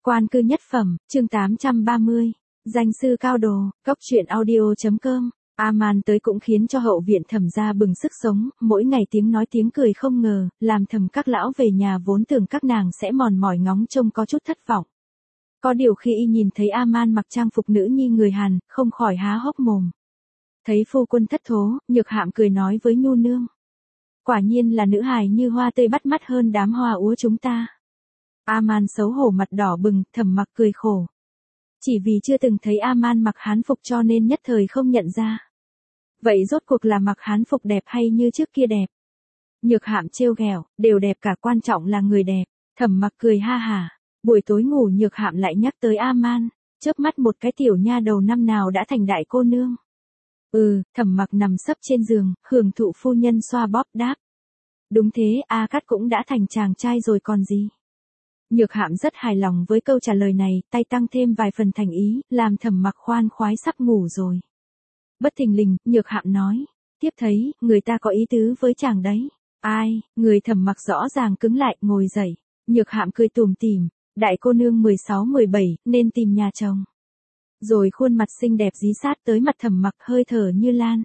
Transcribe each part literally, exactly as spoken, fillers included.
Quan cư nhất phẩm, chương tám trăm ba mươi. Danh sư cao đồ, góc truyện audio.com. A-man tới cũng khiến cho hậu viện Thẩm gia bừng sức sống, mỗi ngày tiếng nói tiếng cười không ngờ, làm Thẩm các lão về nhà vốn tưởng các nàng sẽ mòn mỏi ngóng trông có chút thất vọng. Có điều khi y nhìn thấy A-man mặc trang phục nữ nhi người Hàn, không khỏi há hốc mồm. Thấy phu quân thất thố, Nhược Hạm cười nói với Nhu nương. Quả nhiên là nữ hài như hoa tươi bắt mắt hơn đám hoa úa chúng ta. A-man xấu hổ mặt đỏ bừng, Thẩm mặc cười khổ. Chỉ vì chưa từng thấy A-man mặc hán phục cho nên nhất thời không nhận ra. Vậy rốt cuộc là mặc hán phục đẹp hay như trước kia đẹp? Nhược Hạm trêu ghẹo, đều đẹp cả, quan trọng là người đẹp. Thẩm mặc cười ha hả. Buổi tối ngủ Nhược Hạm lại nhắc tới A-man, chớp mắt một cái tiểu nha đầu năm nào đã thành đại cô nương. Ừ, Thẩm mặc nằm sấp trên giường, hưởng thụ phu nhân xoa bóp đáp. Đúng thế, A Cát cũng đã thành chàng trai rồi còn gì. Nhược Hạm rất hài lòng với câu trả lời này, tay tăng thêm vài phần thành ý, làm Thẩm mặc khoan khoái sắp ngủ rồi. Bất thình lình, Nhược Hạm nói, tiếp thấy, người ta có ý tứ với chàng đấy. Ai, người Thẩm mặc rõ ràng cứng lại, ngồi dậy. Nhược Hạm cười tủm tỉm, đại cô nương mười sáu mười bảy, nên tìm nhà chồng. Rồi khuôn mặt xinh đẹp dí sát tới mặt Thẩm mặc, hơi thở như lan.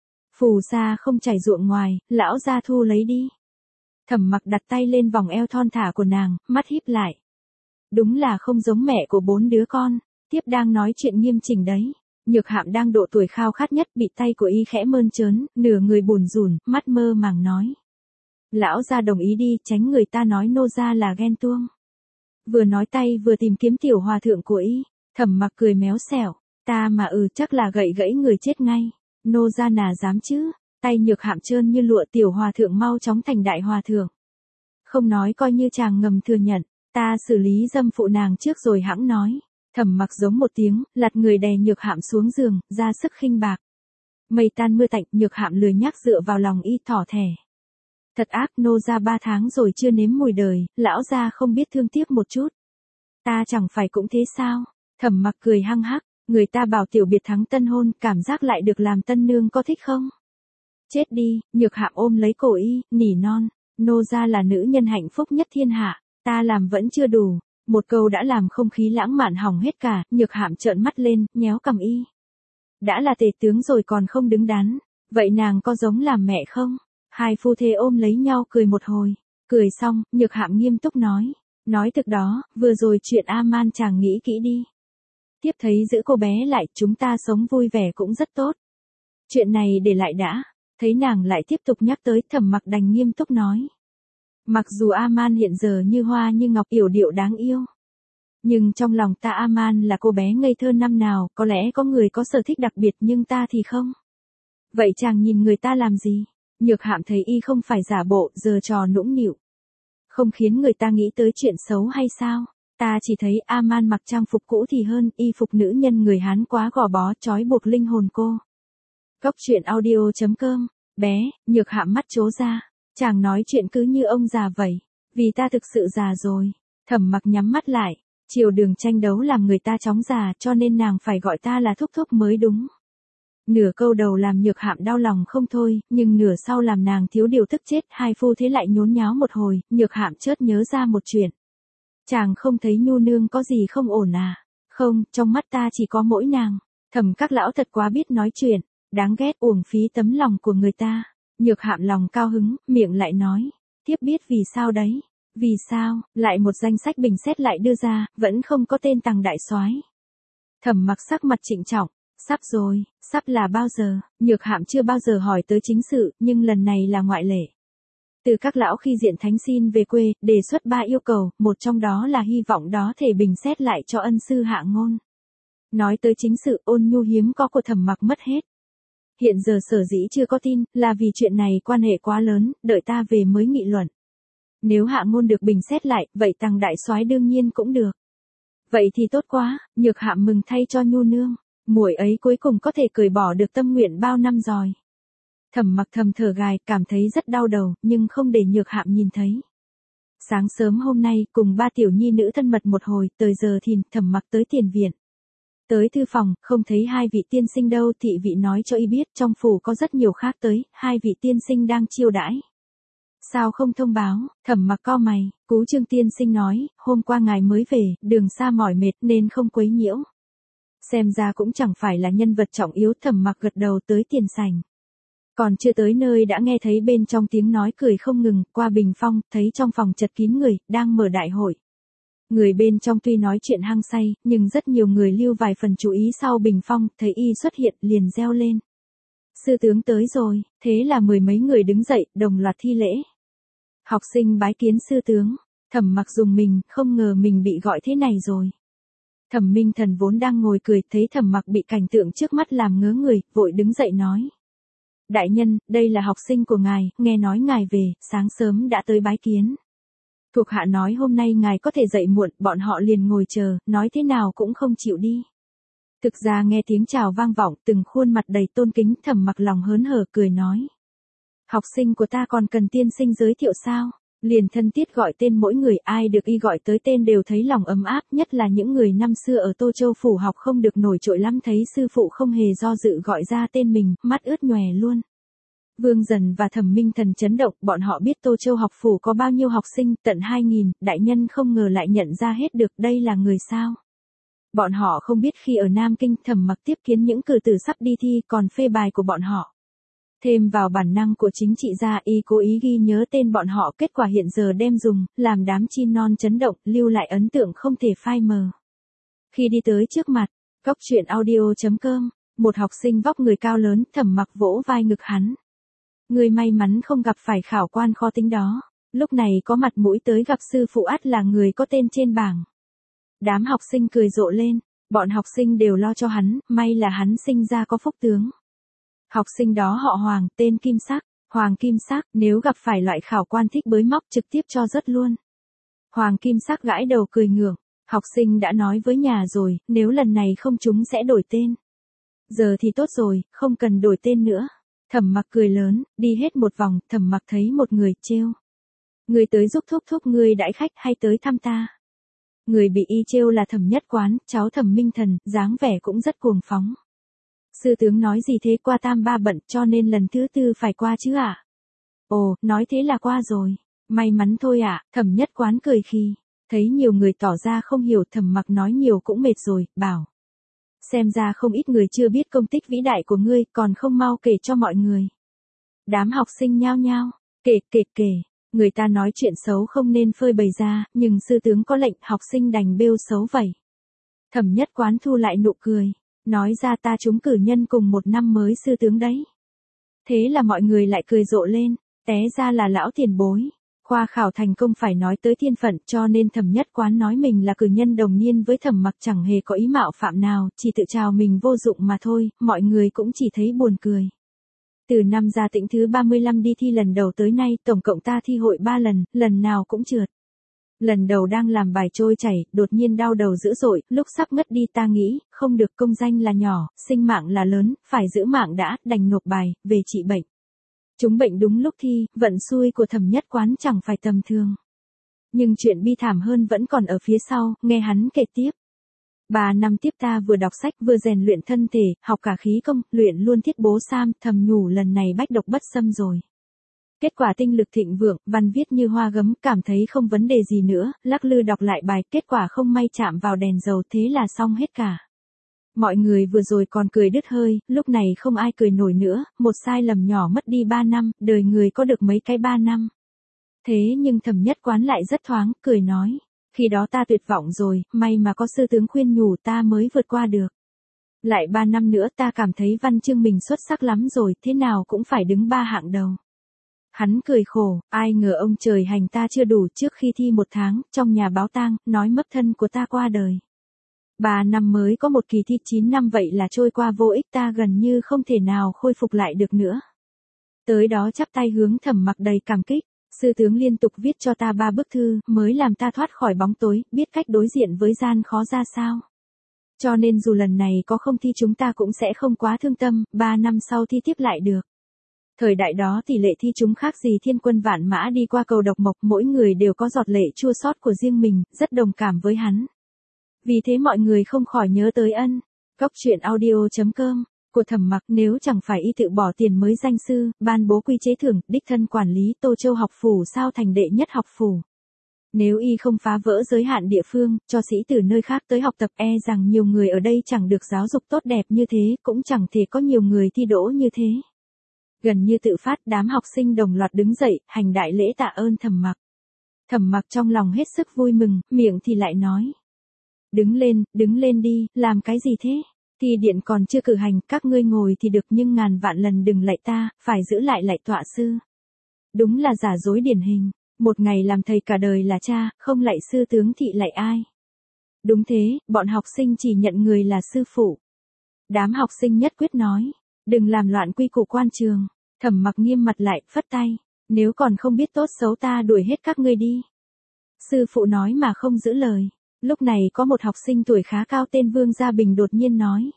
Phù sa không chảy ruộng ngoài, lão gia thu lấy đi. Thẩm mặc đặt tay lên vòng eo thon thả của nàng, mắt híp lại. Đúng là không giống mẹ của bốn đứa con, tiếp đang nói chuyện nghiêm chỉnh đấy. Nhược Hạm đang độ tuổi khao khát nhất, bị tay của y khẽ mơn trớn, nửa người bủn rủn, mắt mơ màng nói. Lão gia đồng ý đi, tránh người ta nói nô gia là ghen tuông. Vừa nói tay vừa tìm kiếm tiểu hòa thượng của y. Thẩm mặc cười méo xẻo, ta mà ừ chắc là gậy gãy người chết ngay. Nô gia nà dám chứ. Tay Nhược Hạm trơn như lụa, tiểu hòa thượng mau chóng thành đại hòa thượng. Không nói coi như chàng ngầm thừa nhận, ta xử lý dâm phụ nàng trước rồi hãng nói. Thẩm mặc giống một tiếng, lật người đè Nhược Hạm xuống giường, ra sức khinh bạc. Mây tan mưa tạnh, Nhược Hạm lười nhác dựa vào lòng y thỏ thẻ. Thật ác, nô gia ba tháng rồi chưa nếm mùi đời, lão gia không biết thương tiếc một chút. Ta chẳng phải cũng thế sao? Thẩm mặc cười hăng hắc, người ta bảo tiểu biệt thắng tân hôn, cảm giác lại được làm tân nương có thích không? Chết đi, Nhược Hạm ôm lấy cổ y, nỉ non, nô gia là nữ nhân hạnh phúc nhất thiên hạ, ta làm vẫn chưa đủ. Một câu đã làm không khí lãng mạn hỏng hết cả, Nhược Hạm trợn mắt lên, nhéo cằm y. Đã là tể tướng rồi còn không đứng đắn, vậy nàng có giống làm mẹ không? Hai phu thê ôm lấy nhau cười một hồi, cười xong, Nhược Hạm nghiêm túc nói, nói thực đó, vừa rồi chuyện A-man chàng nghĩ kỹ đi. Tiếp thấy giữ cô bé lại, chúng ta sống vui vẻ cũng rất tốt. Chuyện này để lại đã. Thấy nàng lại tiếp tục nhắc tới, Thẩm mặc đành nghiêm túc nói. Mặc dù A-man hiện giờ như hoa như ngọc, yểu điệu đáng yêu. Nhưng trong lòng ta A-man là cô bé ngây thơ năm nào, có lẽ có người có sở thích đặc biệt nhưng ta thì không. Vậy chàng nhìn người ta làm gì? Nhược Hạm thấy y không phải giả bộ, giờ trò nũng nịu. Không khiến người ta nghĩ tới chuyện xấu hay sao? Ta chỉ thấy A-man mặc trang phục cũ thì hơn, y phục nữ nhân người Hán quá gò bó, trói buộc linh hồn cô. Góc truyện audio.com. Bé, Nhược Hạm mắt trố ra. Chàng nói chuyện cứ như ông già vậy. Vì ta thực sự già rồi. Thẩm mặc nhắm mắt lại. Triều đường tranh đấu làm người ta chóng già, cho nên nàng phải gọi ta là thúc thúc mới đúng. Nửa câu đầu làm Nhược Hạm đau lòng không thôi, nhưng nửa sau làm nàng thiếu điều tức chết. Hai phu thế lại nhốn nháo một hồi, Nhược Hạm chợt nhớ ra một chuyện. Chàng không thấy Nhu nương có gì không ổn à? Không, trong mắt ta chỉ có mỗi nàng. Thẩm các lão thật quá biết nói chuyện. Đáng ghét, uổng phí tấm lòng của người ta. Nhược Hạm lòng cao hứng, miệng lại nói. Tiếp biết vì sao đấy. Vì sao, lại một danh sách bình xét lại đưa ra, vẫn không có tên Tằng đại soái. Thẩm mặc sắc mặt trịnh trọng. Sắp rồi, sắp là bao giờ? Nhược Hạm chưa bao giờ hỏi tới chính sự, nhưng lần này là ngoại lệ. Từ các lão khi diện thánh xin về quê, đề xuất ba yêu cầu, một trong đó là hy vọng đó thể bình xét lại cho ân sư Hạ Ngôn. Nói tới chính sự, Ôn Nhu hiếm có của Thẩm mặc mất hết. Hiện giờ sở dĩ chưa có tin, là vì chuyện này quan hệ quá lớn, đợi ta về mới nghị luận. Nếu Hạ Ngôn được bình xét lại, vậy Tằng đại soái đương nhiên cũng được. Vậy thì tốt quá, Nhược Hạm mừng thay cho Nhu nương, muội ấy cuối cùng có thể cởi bỏ được tâm nguyện bao năm rồi. Thẩm mặc thầm thở gài, cảm thấy rất đau đầu, nhưng không để Nhược Hạm nhìn thấy. Sáng sớm hôm nay, cùng ba tiểu nhi nữ thân mật một hồi, tới giờ thìn, Thẩm mặc tới tiền viện. Tới thư phòng, không thấy hai vị tiên sinh đâu, thị vị nói cho y biết trong phủ có rất nhiều khác tới, hai vị tiên sinh đang chiêu đãi. Sao không thông báo? Thẩm Mặc cau mày, Cú Trương tiên sinh nói, hôm qua ngài mới về, đường xa mỏi mệt nên không quấy nhiễu. Xem ra cũng chẳng phải là nhân vật trọng yếu. Thẩm Mặc gật đầu tới tiền sảnh. Còn chưa tới nơi đã nghe thấy bên trong tiếng nói cười không ngừng, qua bình phong, thấy trong phòng chật kín người, đang mở đại hội. Người bên trong tuy nói chuyện hăng say, nhưng rất nhiều người lưu vài phần chú ý sau bình phong, thấy y xuất hiện, liền reo lên. Sư tướng tới rồi, thế là mười mấy người đứng dậy, đồng loạt thi lễ. Học sinh bái kiến sư tướng. Thẩm Mặc dùng mình, không ngờ mình bị gọi thế này rồi. Thẩm Minh Thần vốn đang ngồi cười, thấy Thẩm Mặc bị cảnh tượng trước mắt làm ngớ người, vội đứng dậy nói. Đại nhân, đây là học sinh của ngài, nghe nói ngài về, sáng sớm đã tới bái kiến. Thuộc hạ nói hôm nay ngài có thể dậy muộn, bọn họ liền ngồi chờ, nói thế nào cũng không chịu đi. Thực ra nghe tiếng chào vang vọng, từng khuôn mặt đầy tôn kính, Thẩm Mặc lòng hớn hở cười nói. Học sinh của ta còn cần tiên sinh giới thiệu sao? Liền thân thiết gọi tên mỗi người, ai được y gọi tới tên đều thấy lòng ấm áp, nhất là những người năm xưa ở Tô Châu phủ học không được nổi trội lắm, thấy sư phụ không hề do dự gọi ra tên mình, mắt ướt nhòe luôn. Vương Dần và Thẩm Minh Thần chấn động, bọn họ biết Tô Châu học phủ có bao nhiêu học sinh, tận hai nghìn, đại nhân không ngờ lại nhận ra hết được đây là người sao. Bọn họ không biết khi ở Nam Kinh, Thẩm Mặc tiếp kiến những cử tử sắp đi thi còn phê bài của bọn họ. Thêm vào bản năng của chính trị gia, y cố ý ghi nhớ tên bọn họ, kết quả hiện giờ đem dùng, làm đám chim non chấn động, lưu lại ấn tượng không thể phai mờ. Khi đi tới trước mặt, Cốc truyện audio chấm com, một học sinh vóc người cao lớn, Thẩm Mặc vỗ vai ngực hắn. Người may mắn không gặp phải khảo quan khó tính đó, lúc này có mặt mũi tới gặp sư phụ ắt là người có tên trên bảng. Đám học sinh cười rộ lên, bọn học sinh đều lo cho hắn, may là hắn sinh ra có phúc tướng. Học sinh đó họ Hoàng, tên Kim Sắc, Hoàng Kim Sắc, nếu gặp phải loại khảo quan thích bới móc trực tiếp cho rớt luôn. Hoàng Kim Sắc gãi đầu cười ngượng, học sinh đã nói với nhà rồi, nếu lần này không trúng sẽ đổi tên. Giờ thì tốt rồi, không cần đổi tên nữa. Thẩm Mặc cười lớn, đi hết một vòng, Thẩm Mặc thấy một người trêu. Người tới giúp thúc thúc ngươi đãi khách hay tới thăm ta? Người bị y trêu là Thẩm Nhất Quán, cháu Thẩm Minh Thần, dáng vẻ cũng rất cuồng phóng. Sư tướng nói gì thế, qua tam ba bận cho nên lần thứ tư phải qua chứ ạ? À? Ồ, nói thế là qua rồi. May mắn thôi ạ, à? Thẩm Nhất Quán cười khi thấy nhiều người tỏ ra không hiểu, Thẩm Mặc nói nhiều cũng mệt rồi, bảo. Xem ra không ít người chưa biết công tích vĩ đại của ngươi, còn không mau kể cho mọi người. Đám học sinh nhao nhao, kể kể kể, người ta nói chuyện xấu không nên phơi bày ra, nhưng sư tướng có lệnh, học sinh đành bêu xấu vậy. Thẩm Nhất Quán thu lại nụ cười, nói ra ta trúng cử nhân cùng một năm mới sư tướng đấy. Thế là mọi người lại cười rộ lên, té ra là lão tiền bối. Khoa khảo thành công phải nói tới thiên phận, cho nên Thẩm Nhất Quán nói mình là cử nhân đồng niên với Thẩm Mặc chẳng hề có ý mạo phạm nào, chỉ tự chào mình vô dụng mà thôi, mọi người cũng chỉ thấy buồn cười. Từ năm Gia Tĩnh thứ ba mươi lăm đi thi lần đầu tới nay, tổng cộng ta thi hội ba lần, lần nào cũng trượt. Lần đầu đang làm bài trôi chảy, đột nhiên đau đầu dữ dội, lúc sắp ngất đi ta nghĩ, không được, công danh là nhỏ, sinh mạng là lớn, phải giữ mạng đã, đành nộp bài, về trị bệnh. Chúng bệnh đúng lúc thi, vận xui của Thẩm Nhất Quán chẳng phải tầm thường. Nhưng chuyện bi thảm hơn vẫn còn ở phía sau, nghe hắn kể tiếp. Ba năm tiếp ta vừa đọc sách vừa rèn luyện thân thể, học cả khí công, luyện luôn thiết bố sam, thầm nhủ lần này bách độc bất xâm rồi. Kết quả tinh lực thịnh vượng, văn viết như hoa gấm, cảm thấy không vấn đề gì nữa, lắc lư đọc lại bài, kết quả không may chạm vào đèn dầu, thế là xong hết cả. Mọi người vừa rồi còn cười đứt hơi, lúc này không ai cười nổi nữa, một sai lầm nhỏ mất đi ba năm, đời người có được mấy cái ba năm. Thế nhưng Thẩm Nhất Quán lại rất thoáng, cười nói, khi đó ta tuyệt vọng rồi, may mà có sư tướng khuyên nhủ ta mới vượt qua được. Lại ba năm nữa ta cảm thấy văn chương mình xuất sắc lắm rồi, thế nào cũng phải đứng ba hạng đầu. Hắn cười khổ, ai ngờ ông trời hành ta chưa đủ, trước khi thi một tháng, trong nhà báo tang, nói mấp thân của ta qua đời. Ba năm mới có một kỳ thi, chín năm vậy là trôi qua vô ích, ta gần như không thể nào khôi phục lại được nữa. Tới đó chắp tay hướng Thẩm Mặc đầy cảm kích, sư tướng liên tục viết cho ta ba bức thư, mới làm ta thoát khỏi bóng tối, biết cách đối diện với gian khó ra sao. Cho nên dù lần này có không thi chúng ta cũng sẽ không quá thương tâm, ba năm sau thi tiếp lại được. Thời đại đó tỷ lệ thi chúng khác gì thiên quân vạn mã đi qua cầu độc mộc, mỗi người đều có giọt lệ chua xót của riêng mình, rất đồng cảm với hắn. Vì thế mọi người không khỏi nhớ tới ân. Cốc truyện audio chấm com của Thẩm Mặc, nếu chẳng phải y tự bỏ tiền mới danh sư, ban bố quy chế thưởng, đích thân quản lý Tô Châu học phủ sao thành đệ nhất học phủ. Nếu y không phá vỡ giới hạn địa phương, cho sĩ từ nơi khác tới học tập, e rằng nhiều người ở đây chẳng được giáo dục tốt đẹp như thế, cũng chẳng thể có nhiều người thi đỗ như thế. Gần như tự phát, đám học sinh đồng loạt đứng dậy, hành đại lễ tạ ơn Thẩm Mặc. Thẩm Mặc trong lòng hết sức vui mừng, miệng thì lại nói. Đứng lên, đứng lên đi, làm cái gì thế? Thi điện còn chưa cử hành, các ngươi ngồi thì được nhưng ngàn vạn lần đừng lạy ta, phải giữ lại lạy tọa sư. Đúng là giả dối điển hình, một ngày làm thầy cả đời là cha, không lạy sư tướng thì lạy ai? Đúng thế, bọn học sinh chỉ nhận người là sư phụ. Đám học sinh nhất quyết nói, đừng làm loạn quy củ quan trường. Thẩm Mặc nghiêm mặt lại, phất tay, nếu còn không biết tốt xấu ta đuổi hết các ngươi đi. Sư phụ nói mà không giữ lời. Lúc này có một học sinh tuổi khá cao tên Vương Gia Bình đột nhiên nói.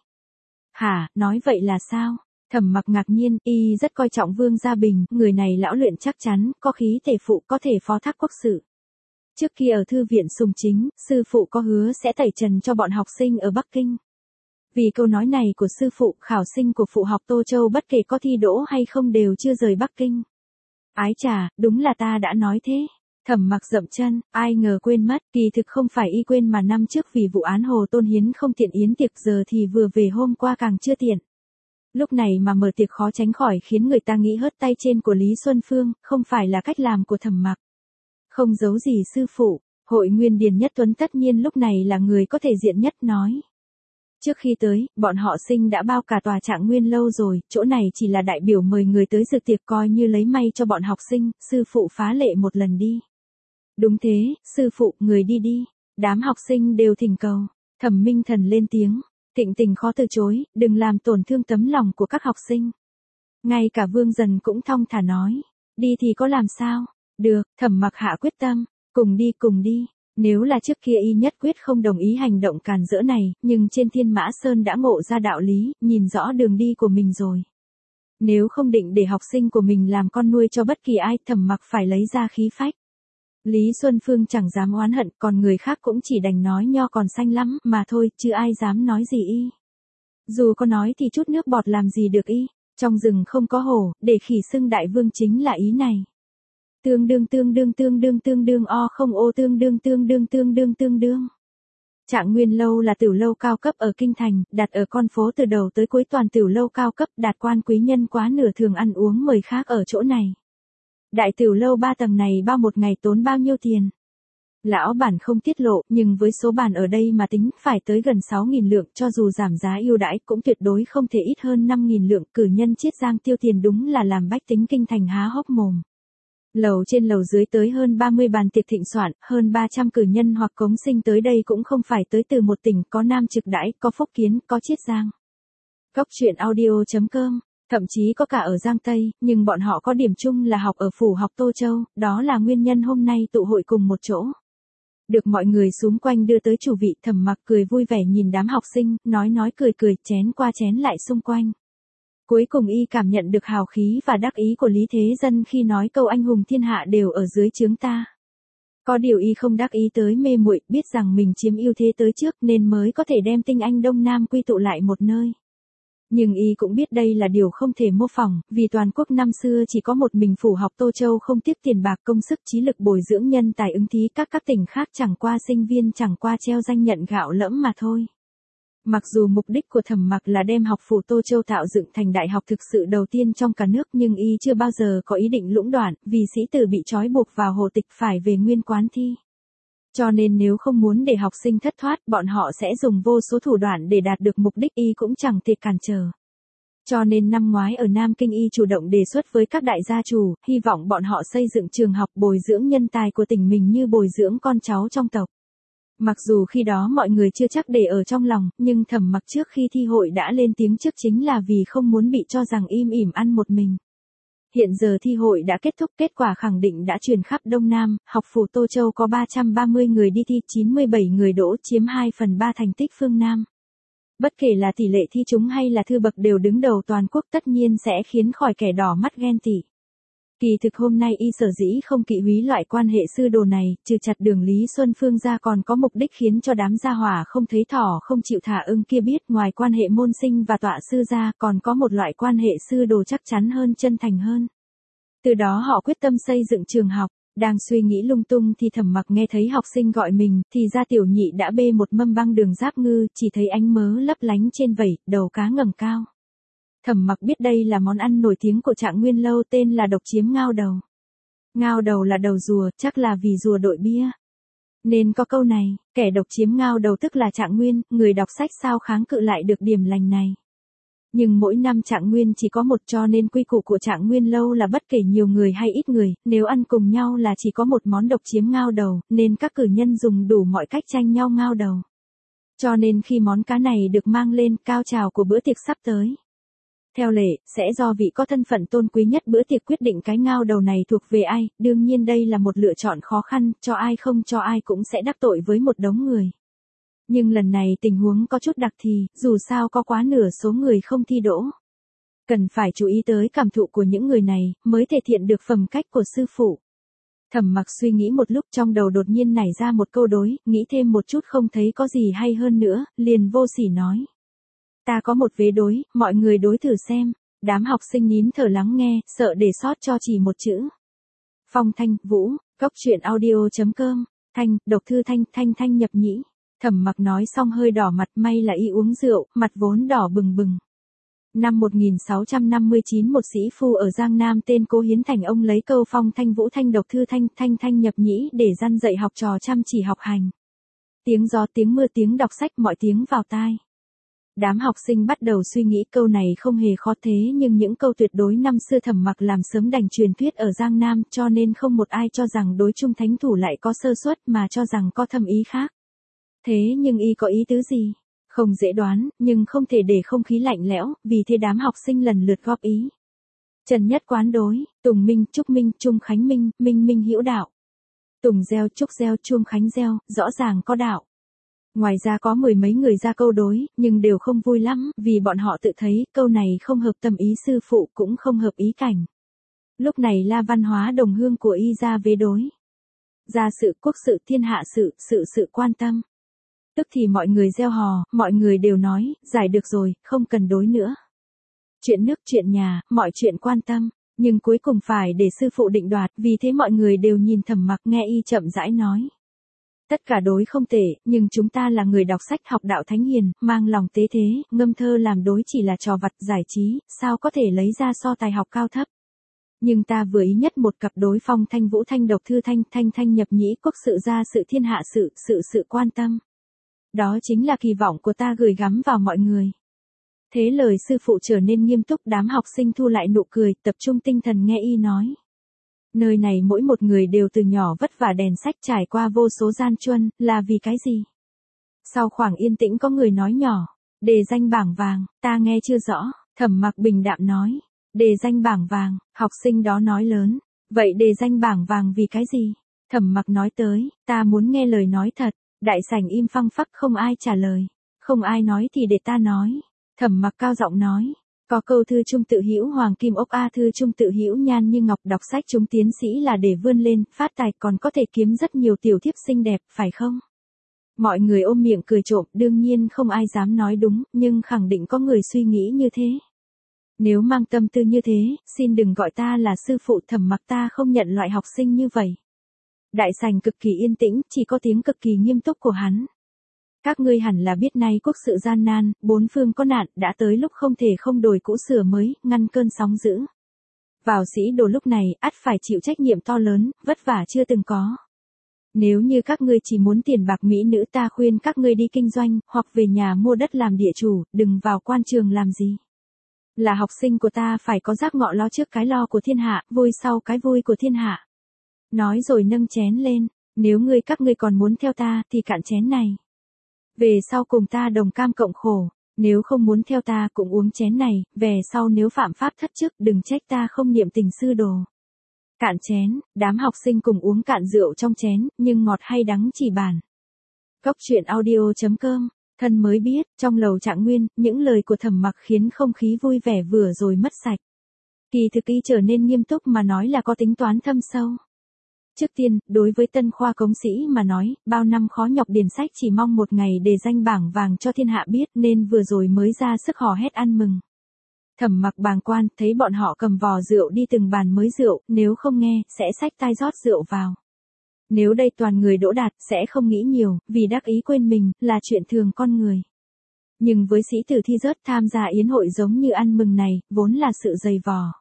Hả, nói vậy là sao? Thẩm Mặc ngạc nhiên, y rất coi trọng Vương Gia Bình, người này lão luyện chắc chắn, có khí thể phụ, có thể phó thác quốc sự. Trước kia ở thư viện Sùng Chính, sư phụ có hứa sẽ tẩy trần cho bọn học sinh ở Bắc Kinh. Vì câu nói này của sư phụ, khảo sinh của phụ học Tô Châu bất kể có thi đỗ hay không đều chưa rời Bắc Kinh. Ái chà, đúng là ta đã nói thế. Thẩm Mặc dậm chân, ai ngờ quên mất, kỳ thực không phải y quên mà năm trước vì vụ án Hồ Tôn Hiến không tiện yến tiệc, giờ thì vừa về hôm qua càng chưa tiện. Lúc này mà mở tiệc khó tránh khỏi khiến người ta nghĩ hớt tay trên của Lý Xuân Phương, không phải là cách làm của Thẩm Mặc. Không giấu gì sư phụ, Hội Nguyên Điền Nhất Tuấn tất nhiên lúc này là người có thể diện nhất nói. Trước khi tới, bọn họ sinh đã bao cả tòa Trạng Nguyên lâu rồi, chỗ này chỉ là đại biểu mời người tới dự tiệc coi như lấy may cho bọn học sinh, sư phụ phá lệ một lần đi. Đúng thế, sư phụ, người đi đi. Đám học sinh đều thỉnh cầu. Thẩm Minh Thần lên tiếng. Thịnh Tình khó từ chối, đừng làm tổn thương tấm lòng của các học sinh. Ngay cả Vương Dần cũng thong thả nói. Đi thì có làm sao? Được, Thẩm Mặc hạ quyết tâm. Cùng đi cùng đi. Nếu là trước kia y nhất quyết không đồng ý hành động càn rỡ này, nhưng trên Thiên Mã Sơn đã ngộ ra đạo lý, nhìn rõ đường đi của mình rồi. Nếu không định để học sinh của mình làm con nuôi cho bất kỳ ai, Thẩm Mặc phải lấy ra khí phách. Lý Xuân Phương chẳng dám oán hận, còn người khác cũng chỉ đành nói nho còn xanh lắm, mà thôi, chứ ai dám nói gì y. Dù có nói thì chút nước bọt làm gì được y, trong rừng không có hổ, để khỉ xưng đại vương chính là ý này. Tương đương tương đương tương đương tương đương o không ô tương đương tương đương tương đương tương đương. Trạng Nguyên Lâu là tiểu lâu cao cấp ở Kinh Thành, đặt ở con phố từ đầu tới cuối toàn tiểu lâu cao cấp, đạt quan quý nhân quá nửa thường ăn uống mời khác ở chỗ này. Đại tiểu lâu ba tầng này bao một ngày tốn bao nhiêu tiền? Lão bản không tiết lộ, nhưng với số bàn ở đây mà tính phải tới gần sáu nghìn lượng, cho dù giảm giá ưu đãi cũng tuyệt đối không thể ít hơn năm nghìn lượng, cử nhân Chiết Giang tiêu tiền đúng là làm bách tính Kinh Thành há hốc mồm. Lầu trên lầu dưới tới hơn ba mươi bàn tiệc thịnh soạn, hơn ba trăm cử nhân hoặc cống sinh tới đây cũng không phải tới từ một tỉnh, có Nam Trực Đãi, có Phúc Kiến, có Chiết Giang. Góc truyện audio chấm com, thậm chí có cả ở Giang Tây, nhưng bọn họ có điểm chung là học ở phủ học Tô Châu, đó là nguyên nhân hôm nay tụ hội cùng một chỗ. Được mọi người xúm quanh đưa tới chủ vị, Thẩm Mặc cười vui vẻ nhìn đám học sinh, nói nói cười cười, chén qua chén lại xung quanh. Cuối cùng y cảm nhận được hào khí và đắc ý của Lý Thế Dân khi nói câu anh hùng thiên hạ đều ở dưới trướng ta. Có điều y không đắc ý tới mê muội, biết rằng mình chiếm ưu thế tới trước nên mới có thể đem tinh anh Đông Nam quy tụ lại một nơi. Nhưng y cũng biết đây là điều không thể mô phỏng, vì toàn quốc năm xưa chỉ có một mình phủ học Tô Châu không tiếc tiền bạc công sức trí lực bồi dưỡng nhân tài ứng thí, các các tỉnh khác chẳng qua sinh viên chẳng qua treo danh nhận gạo lẫm mà thôi. Mặc dù mục đích của Thẩm Mặc là đem học phủ Tô Châu tạo dựng thành đại học thực sự đầu tiên trong cả nước, nhưng y chưa bao giờ có ý định lũng đoạn, vì sĩ tử bị trói buộc vào hồ tịch phải về nguyên quán thi. Cho nên nếu không muốn để học sinh thất thoát, bọn họ sẽ dùng vô số thủ đoạn để đạt được mục đích, y cũng chẳng thể cản trở. Cho nên năm ngoái ở Nam Kinh y chủ động đề xuất với các đại gia chủ, hy vọng bọn họ xây dựng trường học bồi dưỡng nhân tài của tỉnh mình như bồi dưỡng con cháu trong tộc. Mặc dù khi đó mọi người chưa chắc để ở trong lòng, nhưng Thẩm Mặc trước khi thi hội đã lên tiếng trước chính là vì không muốn bị cho rằng im ỉm ăn một mình. Hiện giờ thi hội đã kết thúc, kết quả khẳng định đã truyền khắp Đông Nam, học phủ Tô Châu có ba trăm ba mươi người đi thi, chín mươi bảy người đỗ, chiếm hai phần ba thành tích phương Nam. Bất kể là tỷ lệ thi trúng hay là thư bậc đều đứng đầu toàn quốc, tất nhiên sẽ khiến khỏi kẻ đỏ mắt ghen tị. Kỳ thực hôm nay y sở dĩ không kỵ húy loại quan hệ sư đồ này, trừ chặt đường Lý Xuân Phương ra còn có mục đích khiến cho đám gia hỏa không thấy thỏ không chịu thả ưng kia biết ngoài quan hệ môn sinh và tọa sư ra còn có một loại quan hệ sư đồ chắc chắn hơn chân thành hơn. Từ đó họ quyết tâm xây dựng trường học. Đang suy nghĩ lung tung thì Thẩm Mặc nghe thấy học sinh gọi mình, thì ra tiểu nhị đã bê một mâm băng đường giáp ngư, chỉ thấy ánh mớ lấp lánh trên vẩy, đầu cá ngẩng cao. Thẩm Mặc biết đây là món ăn nổi tiếng của Trạng Nguyên lâu tên là độc chiếm ngao đầu. Ngao đầu là đầu rùa, chắc là vì rùa đội bia. Nên có câu này, kẻ độc chiếm ngao đầu tức là Trạng Nguyên, người đọc sách sao kháng cự lại được điểm lành này. Nhưng mỗi năm Trạng Nguyên chỉ có một cho nên quy củ của Trạng Nguyên lâu là bất kể nhiều người hay ít người, nếu ăn cùng nhau là chỉ có một món độc chiếm ngao đầu, nên các cử nhân dùng đủ mọi cách tranh nhau ngao đầu. Cho nên khi món cá này được mang lên, cao trào của bữa tiệc sắp tới. Theo lệ, sẽ do vị có thân phận tôn quý nhất bữa tiệc quyết định cái ngao đầu này thuộc về ai, đương nhiên đây là một lựa chọn khó khăn, cho ai không cho ai cũng sẽ đắc tội với một đống người. Nhưng lần này tình huống có chút đặc thì, dù sao có quá nửa số người không thi đỗ. Cần phải chú ý tới cảm thụ của những người này, mới thể hiện được phẩm cách của sư phụ. Thẩm Mặc suy nghĩ một lúc trong đầu đột nhiên nảy ra một câu đối, nghĩ thêm một chút không thấy có gì hay hơn nữa, liền vô sỉ nói. Ta có một vế đối, mọi người đối thử xem. Đám học sinh nín thở lắng nghe, sợ để sót cho chỉ một chữ. Phong Thanh, Vũ, Cốc truyện audio chấm com, Thanh, độc thư Thanh, Thanh Thanh nhập nhĩ. Thẩm Mặc nói xong hơi đỏ mặt, may là y uống rượu, mặt vốn đỏ bừng bừng. Năm một nghìn sáu trăm năm mươi chín một sĩ phu ở Giang Nam tên Cố Hiến Thành ông lấy câu Phong Thanh Vũ Thanh độc thư Thanh, Thanh Thanh nhập nhĩ để răn dạy học trò chăm chỉ học hành. Tiếng gió tiếng mưa tiếng đọc sách mọi tiếng vào tai. Đám học sinh bắt đầu suy nghĩ câu này không hề khó thế nhưng những câu tuyệt đối năm xưa Thẩm Mặc làm sớm đành truyền thuyết ở Giang Nam cho nên không một ai cho rằng đối trung thánh thủ lại có sơ suất mà cho rằng có thâm ý khác. Thế nhưng y có ý tứ gì? Không dễ đoán, nhưng không thể để không khí lạnh lẽo, vì thế đám học sinh lần lượt góp ý. Trần Nhất Quán đối, Tùng Minh, Trúc Minh, Trung Khánh Minh, Minh Minh hữu đạo. Tùng gieo, Trúc gieo, Trung Khánh gieo, rõ ràng có đạo. Ngoài ra có mười mấy người ra câu đối, nhưng đều không vui lắm, vì bọn họ tự thấy câu này không hợp tâm ý sư phụ cũng không hợp ý cảnh. Lúc này La Văn Hóa đồng hương của y ra vế đối. Gia sự, quốc sự, thiên hạ sự, sự sự quan tâm. Tức thì mọi người reo hò, mọi người đều nói, giải được rồi, không cần đối nữa. Chuyện nước chuyện nhà, mọi chuyện quan tâm, nhưng cuối cùng phải để sư phụ định đoạt, vì thế mọi người đều nhìn Thẩm Mặc nghe y chậm rãi nói. Tất cả đối không tệ, nhưng chúng ta là người đọc sách học đạo thánh hiền, mang lòng tế thế, ngâm thơ làm đối chỉ là trò vặt giải trí, sao có thể lấy ra so tài học cao thấp. Nhưng ta vừa ý nhất một cặp đối Phong Thanh Vũ Thanh độc thư Thanh, Thanh Thanh nhập nhĩ quốc sự gia sự thiên hạ sự, sự sự quan tâm. Đó chính là kỳ vọng của ta gửi gắm vào mọi người. Thế lời sư phụ trở nên nghiêm túc, đám học sinh thu lại nụ cười, tập trung tinh thần nghe y nói. Nơi này mỗi một người đều từ nhỏ vất vả đèn sách trải qua vô số gian truân, là vì cái gì? Sau khoảng yên tĩnh có người nói nhỏ, đề danh bảng vàng, ta nghe chưa rõ, Thẩm Mặc bình đạm nói, đề danh bảng vàng, học sinh đó nói lớn, vậy đề danh bảng vàng vì cái gì? Thẩm Mặc nói tới, ta muốn nghe lời nói thật, đại sảnh im phăng phắc không ai trả lời, không ai nói thì để ta nói, Thẩm Mặc cao giọng nói. Có câu thư trung tự hữu hoàng kim ốc a thư trung tự hữu nhan như ngọc, đọc sách chúng tiến sĩ là để vươn lên, phát tài còn có thể kiếm rất nhiều tiểu thiếp xinh đẹp, phải không? Mọi người ôm miệng cười trộm, đương nhiên không ai dám nói đúng, nhưng khẳng định có người suy nghĩ như thế. Nếu mang tâm tư như thế, xin đừng gọi ta là sư phụ. Thẩm Mặc ta không nhận loại học sinh như vậy. Đại sảnh cực kỳ yên tĩnh, chỉ có tiếng cực kỳ nghiêm túc của hắn. Các ngươi hẳn là biết nay quốc sự gian nan, bốn phương có nạn, đã tới lúc không thể không đổi cũ sửa mới, ngăn cơn sóng dữ. Vào sĩ đồ lúc này, ắt phải chịu trách nhiệm to lớn, vất vả chưa từng có. Nếu như các ngươi chỉ muốn tiền bạc mỹ nữ, ta khuyên các ngươi đi kinh doanh, hoặc về nhà mua đất làm địa chủ, đừng vào quan trường làm gì. Là học sinh của ta phải có giác ngọ lo trước cái lo của thiên hạ, vui sau cái vui của thiên hạ. Nói rồi nâng chén lên, nếu ngươi các ngươi còn muốn theo ta, thì cạn chén này. Về sau cùng ta đồng cam cộng khổ, nếu không muốn theo ta cũng uống chén này, về sau nếu phạm pháp thất chức đừng trách ta không niệm tình sư đồ. Cạn chén, đám học sinh cùng uống cạn rượu trong chén, nhưng ngọt hay đắng chỉ bàn. Cốc truyện audio chấm com, thân mới biết, trong lầu Trạng Nguyên, những lời của Thẩm Mặc khiến không khí vui vẻ vừa rồi mất sạch. Kỳ thực y trở nên nghiêm túc mà nói là có tính toán thâm sâu. Trước tiên, đối với tân khoa cống sĩ mà nói, bao năm khó nhọc điền sách chỉ mong một ngày để danh bảng vàng cho thiên hạ biết nên vừa rồi mới ra sức hò hét ăn mừng. Thẩm Mặc bàng quan, thấy bọn họ cầm vò rượu đi từng bàn mới rượu, nếu không nghe, sẽ xách tay rót rượu vào. Nếu đây toàn người đỗ đạt, sẽ không nghĩ nhiều, vì đắc ý quên mình, là chuyện thường con người. Nhưng với sĩ tử thi rớt tham gia yến hội giống như ăn mừng này, vốn là sự dày vò.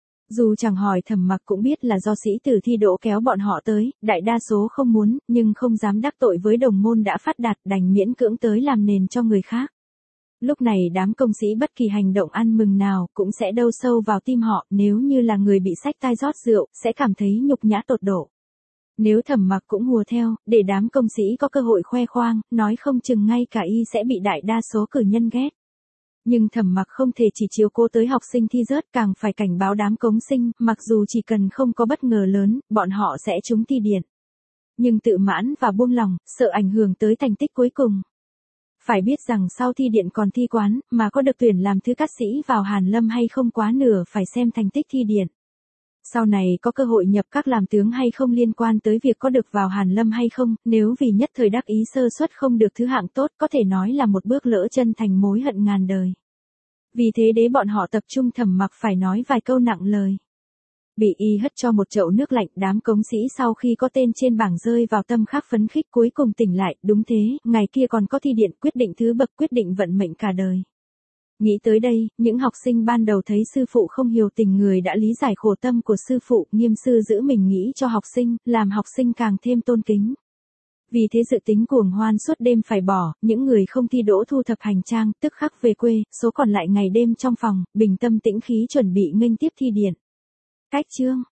Dù chẳng hỏi Thẩm Mặc cũng biết là do sĩ tử thi đỗ kéo bọn họ tới, đại đa số không muốn, nhưng không dám đắc tội với đồng môn đã phát đạt, đành miễn cưỡng tới làm nền cho người khác. Lúc này đám công sĩ bất kỳ hành động ăn mừng nào cũng sẽ đâu sâu vào tim họ, nếu như là người bị xách tay rót rượu, sẽ cảm thấy nhục nhã tột độ. Nếu Thẩm Mặc cũng hùa theo, để đám công sĩ có cơ hội khoe khoang, nói không chừng ngay cả y sẽ bị đại đa số cử nhân ghét. Nhưng Thẩm Mặc không thể chỉ chiếu cố tới học sinh thi rớt, càng phải cảnh báo đám cống sinh, mặc dù chỉ cần không có bất ngờ lớn, bọn họ sẽ trúng thi điện. Nhưng tự mãn và buông lỏng, sợ ảnh hưởng tới thành tích cuối cùng. Phải biết rằng sau thi điện còn thi quán, mà có được tuyển làm thứ cát sĩ vào Hàn Lâm hay không quá nửa phải xem thành tích thi điện. Sau này có cơ hội nhập các làm tướng hay không liên quan tới việc có được vào Hàn Lâm hay không, nếu vì nhất thời đắc ý sơ suất không được thứ hạng tốt có thể nói là một bước lỡ chân thành mối hận ngàn đời. Vì thế đế bọn họ tập trung Thẩm Mặc phải nói vài câu nặng lời. Bị y hất cho một chậu nước lạnh, đám cống sĩ sau khi có tên trên bảng rơi vào tâm khắc phấn khích cuối cùng tỉnh lại, đúng thế, ngày kia còn có thi điện quyết định thứ bậc quyết định vận mệnh cả đời. Nghĩ tới đây, những học sinh ban đầu thấy sư phụ không hiểu tình người đã lý giải khổ tâm của sư phụ, nghiêm sư giữ mình nghĩ cho học sinh, làm học sinh càng thêm tôn kính. Vì thế dự tính cuồng hoan suốt đêm phải bỏ, những người không thi đỗ thu thập hành trang, tức khắc về quê, số còn lại ngày đêm trong phòng, bình tâm tĩnh khí chuẩn bị nghênh tiếp thi điện. Cách chương